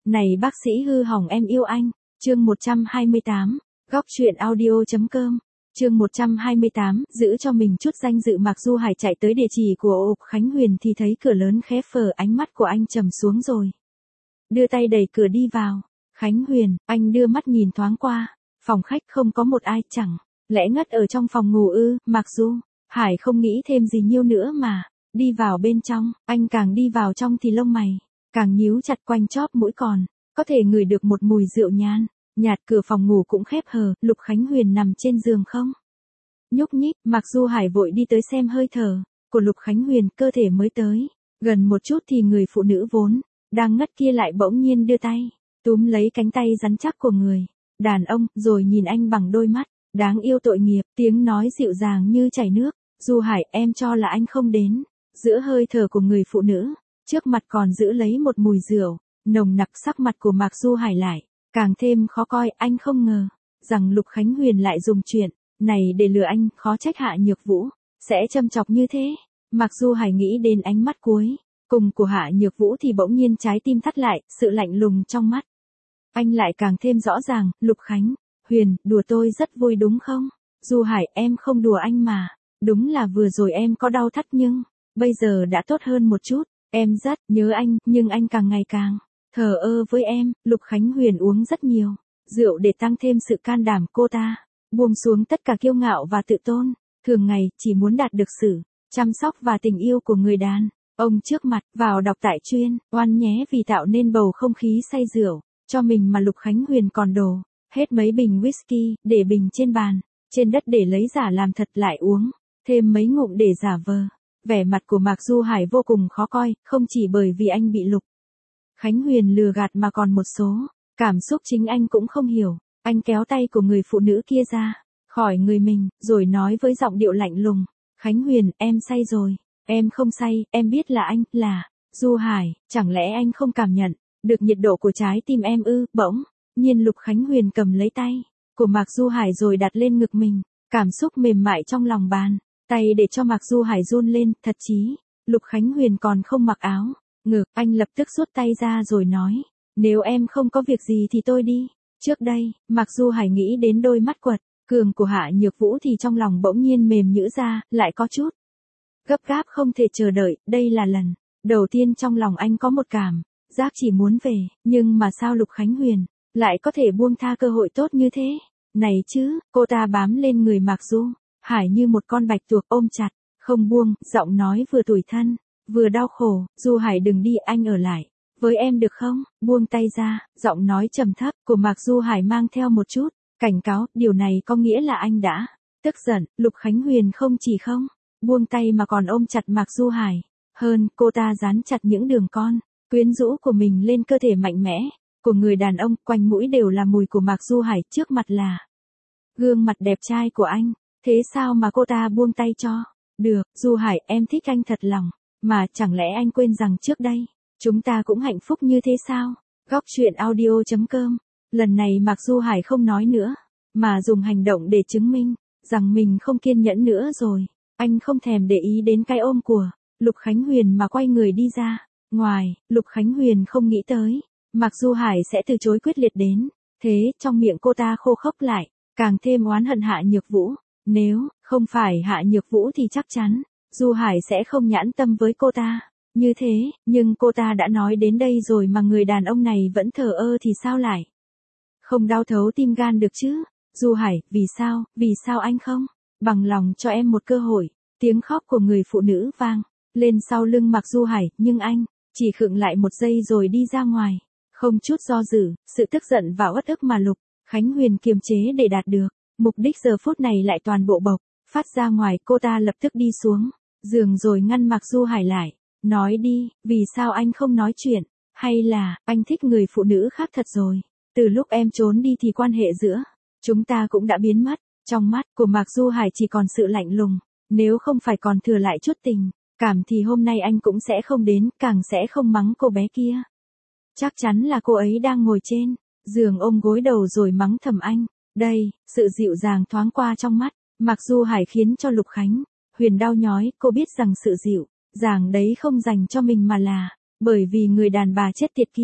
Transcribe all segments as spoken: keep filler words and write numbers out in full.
Này bác sĩ hư hỏng em yêu anh. Chương một trăm hai mươi tám. Góc truyện audio.com. Chương một trăm hai mươi tám. Giữ cho mình chút danh dự. Mạc Du Hải chạy tới địa chỉ của Ục Khánh Huyền thì thấy cửa lớn khép phờ, ánh mắt của anh trầm xuống rồi. Đưa tay đẩy cửa đi vào. Khánh Huyền, anh đưa mắt nhìn thoáng qua. Phòng khách không có một ai, chẳng lẽ ngất ở trong phòng ngủ ư? Mạc Du Hải không nghĩ thêm gì nhiêu nữa mà đi vào bên trong. Anh càng đi vào trong thì lông mày càng nhíu chặt, quanh chóp mũi còn có thể ngửi được một mùi rượu nhan nhạt. Cửa phòng ngủ cũng khép hờ. Lục Khánh Huyền nằm trên giường không nhúc nhích. Mạc Du Hải vội đi tới xem hơi thở của Lục Khánh Huyền. Cơ thể mới tới gần một chút thì người phụ nữ vốn đang ngất kia lại bỗng nhiên đưa tay túm lấy cánh tay rắn chắc của người đàn ông, rồi nhìn anh bằng đôi mắt đáng yêu tội nghiệp. Tiếng nói dịu dàng như chảy nước. Du Hải, em cho là anh không đến. Giữa hơi thở của người phụ nữ trước mặt còn giữ lấy một mùi rượu nồng nặc. Sắc mặt của Mạc Du Hải lại càng thêm khó coi. Anh không ngờ rằng Lục Khánh Huyền lại dùng chuyện này để lừa anh. Khó trách Hạ Nhược Vũ sẽ châm chọc như thế. Mạc Du Hải nghĩ đến ánh mắt cuối cùng của Hạ Nhược Vũ thì bỗng nhiên trái tim thắt lại. Sự lạnh lùng trong mắt anh lại càng thêm rõ ràng. Lục Khánh Huyền, đùa tôi rất vui đúng không? Du Hải, em không đùa anh mà. Đúng là vừa rồi em có đau thắt nhưng bây giờ đã tốt hơn một chút. Em rất nhớ anh, nhưng anh càng ngày càng thờ ơ với em. Lục Khánh Huyền uống rất nhiều rượu để tăng thêm sự can đảm. Cô ta buông xuống tất cả kiêu ngạo và tự tôn thường ngày, chỉ muốn đạt được sự chăm sóc và tình yêu của người đàn ông trước mặt. Vào đọc tại chuyên oan nhé. Vì tạo nên bầu không khí say rượu cho mình mà Lục Khánh Huyền còn đổ hết mấy bình whisky để bình trên bàn trên đất để lấy giả làm thật, lại uống thêm mấy ngụm để giả vờ. Vẻ mặt của Mạc Du Hải vô cùng khó coi, không chỉ bởi vì anh bị Lục Khánh Huyền lừa gạt mà còn một số cảm xúc chính anh cũng không hiểu. Anh kéo tay của người phụ nữ kia ra khỏi người mình, rồi nói với giọng điệu lạnh lùng. Khánh Huyền, em say rồi. Em không say, em biết là anh, là Du Hải. Chẳng lẽ anh không cảm nhận được nhiệt độ của trái tim em ư? Bỗng nhiên Lục Khánh Huyền cầm lấy tay của Mạc Du Hải rồi đặt lên ngực mình. Cảm xúc mềm mại trong lòng bàn tay để cho Mạc Du Hải run lên. Thật chí, Lục Khánh Huyền còn không mặc áo ngực. Anh lập tức rút tay ra rồi nói, nếu em không có việc gì thì tôi đi. Trước đây, Mạc Du Hải nghĩ đến đôi mắt quật cường của Hạ Nhược Vũ thì trong lòng bỗng nhiên mềm nhũn ra, lại có chút gấp gáp không thể chờ đợi. Đây là lần đầu tiên trong lòng anh có một cảm giác chỉ muốn về. Nhưng mà sao Lục Khánh Huyền lại có thể buông tha cơ hội tốt như thế này chứ? Cô ta bám lên người Mạc Du Hải như một con bạch tuộc, ôm chặt không buông, giọng nói vừa tủi thân vừa đau khổ. Du Hải, đừng đi, anh ở lại với em được không? Buông tay ra. Giọng nói trầm thấp của Mạc Du Hải mang theo một chút cảnh cáo. Điều này có nghĩa là anh đã tức giận. Lục Khánh Huyền không chỉ không buông tay mà còn ôm chặt Mạc Du Hải. Hơn, cô ta dán chặt những đường con quyến rũ của mình lên cơ thể mạnh mẽ của người đàn ông. Quanh mũi đều là mùi của Mạc Du Hải, trước mặt là gương mặt đẹp trai của anh. Thế sao mà cô ta buông tay cho được? Du Hải, em thích anh thật lòng mà, chẳng lẽ anh quên rằng trước đây chúng ta cũng hạnh phúc như thế sao? Góc truyện audio.com. Lần này Mạc Du Hải không nói nữa mà dùng hành động để chứng minh rằng mình không kiên nhẫn nữa rồi. Anh không thèm để ý đến cái ôm của Lục Khánh Huyền mà quay người đi ra ngoài. Lục Khánh Huyền không nghĩ tới Mạc Du Hải sẽ từ chối quyết liệt đến thế. Trong miệng cô ta khô khốc lại càng thêm oán hận Hạ Nhược Vũ. Nếu không phải Hạ Nhược Vũ thì chắc chắn Du Hải sẽ không nhãn tâm với cô ta như thế. Nhưng cô ta đã nói đến đây rồi mà người đàn ông này vẫn thờ ơ thì sao lại không đau thấu tim gan được chứ? Du Hải, vì sao, vì sao anh không bằng lòng cho em một cơ hội? Tiếng khóc của người phụ nữ vang lên sau lưng Mạc Du Hải, nhưng anh chỉ khựng lại một giây rồi đi ra ngoài. Không chút do dự, sự tức giận và uất ức mà Lục Khánh Huyền kiềm chế để đạt được mục đích giờ phút này lại toàn bộ bộc phát ra ngoài. Cô ta lập tức đi xuống giường rồi ngăn Mạc Du Hải lại. Nói đi, vì sao anh không nói chuyện? Hay là anh thích người phụ nữ khác thật rồi? Từ lúc em trốn đi thì quan hệ giữa chúng ta cũng đã biến mất. Trong mắt của Mạc Du Hải chỉ còn sự lạnh lùng. Nếu không phải còn thừa lại chút tình cảm thì hôm nay anh cũng sẽ không đến, càng sẽ không mắng cô bé kia. Chắc chắn là cô ấy đang ngồi trên giường ôm gối đầu rồi mắng thầm anh. Đây, sự dịu dàng thoáng qua trong mắt Mạc Du Hải khiến cho Lục Khánh Huyền đau nhói. Cô biết rằng sự dịu dàng đấy không dành cho mình mà là bởi vì người đàn bà chết tiệt kia.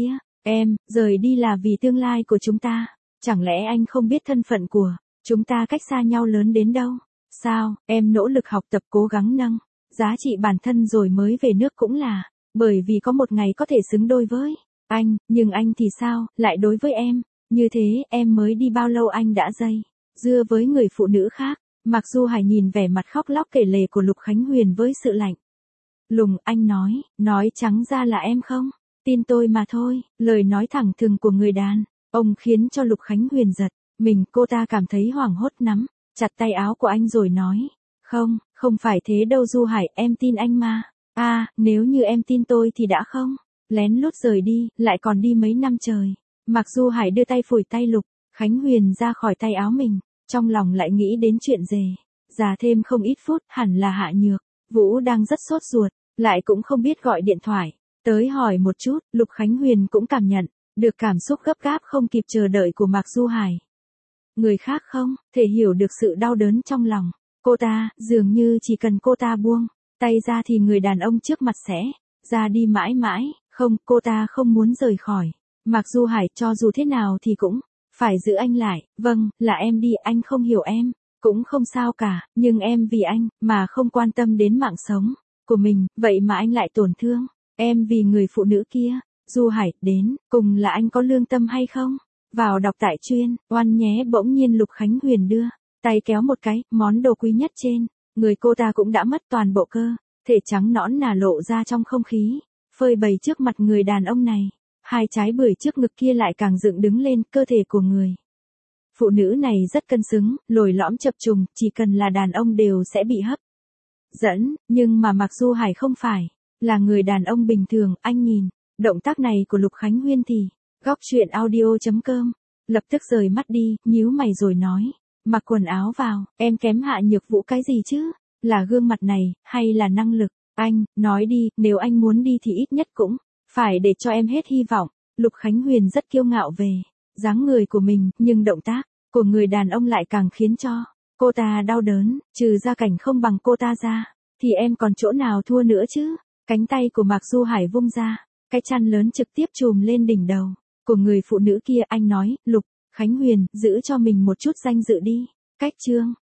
Em, rời đi là vì tương lai của chúng ta. Chẳng lẽ anh không biết thân phận của chúng ta cách xa nhau lớn đến đâu? Sao, em nỗ lực học tập cố gắng nâng giá trị bản thân rồi mới về nước cũng là bởi vì có một ngày có thể xứng đôi với anh, nhưng anh thì sao, lại đối với em như thế? Em mới đi bao lâu anh đã dây dưa với người phụ nữ khác? Mạc Du Hải nhìn vẻ mặt khóc lóc kể lể của Lục Khánh Huyền với sự lạnh lùng, anh nói, nói trắng ra là em không tin tôi mà thôi. Lời nói thẳng thừng của người đàn ông khiến cho Lục Khánh Huyền giật mình, cô ta cảm thấy hoảng hốt, nắm chặt tay áo của anh rồi nói, không, không phải thế đâu Du Hải, em tin anh mà. A, à, nếu như em tin tôi thì đã không lén lút rời đi, lại còn đi mấy năm trời. Mạc Du Hải đưa tay phủi tay Lục Khánh Huyền ra khỏi tay áo mình, trong lòng lại nghĩ đến chuyện dề già thêm không ít phút, hẳn là Hạ Nhược Vũ đang rất sốt ruột, lại cũng không biết gọi điện thoại tới hỏi một chút. Lục Khánh Huyền cũng cảm nhận được cảm xúc gấp gáp không kịp chờ đợi của Mạc Du Hải. Người khác không thể hiểu được sự đau đớn trong lòng cô ta, dường như chỉ cần cô ta buông tay ra thì người đàn ông trước mặt sẽ ra đi mãi mãi. Không, cô ta không muốn rời khỏi Mạc Du Hải, cho dù thế nào thì cũng phải giữ anh lại. Vâng, là em đi, anh không hiểu em cũng không sao cả, nhưng em vì anh mà không quan tâm đến mạng sống của mình, vậy mà anh lại tổn thương em vì người phụ nữ kia. Du Hải, đến cùng là anh có lương tâm hay không? Vào đọc tại chuyên oan nhé. Bỗng nhiên Lục Khánh Huyền đưa tay kéo một cái, món đồ quý nhất trên người cô ta cũng đã mất toàn bộ cơ thể trắng nõn nà lộ ra trong không khí, phơi bày trước mặt người đàn ông này. Hai trái bưởi trước ngực kia lại càng dựng đứng lên, cơ thể của người phụ nữ này rất cân xứng, lồi lõm chập trùng, chỉ cần là đàn ông đều sẽ bị hấp dẫn, nhưng mà Mạc Du Hải không phải là người đàn ông bình thường. Anh nhìn động tác này của Lục Khánh Huyền thì góc truyện audio chấm com lập tức rời mắt đi, nhíu mày rồi nói, mặc quần áo vào, em kém Hạ Nhược Vũ cái gì chứ? Là gương mặt này, hay là năng lực? Anh, nói đi, nếu anh muốn đi thì ít nhất cũng phải để cho em hết hy vọng. Lục Khánh Huyền rất kiêu ngạo về dáng người của mình, nhưng động tác của người đàn ông lại càng khiến cho cô ta đau đớn. Trừ ra cảnh không bằng cô ta ra, thì em còn chỗ nào thua nữa chứ? Cánh tay của Mạc Du Hải vung ra, cái chăn lớn trực tiếp chùm lên đỉnh đầu của người phụ nữ kia. Anh nói, Lục Khánh Huyền, giữ cho mình một chút danh dự đi. Cách chương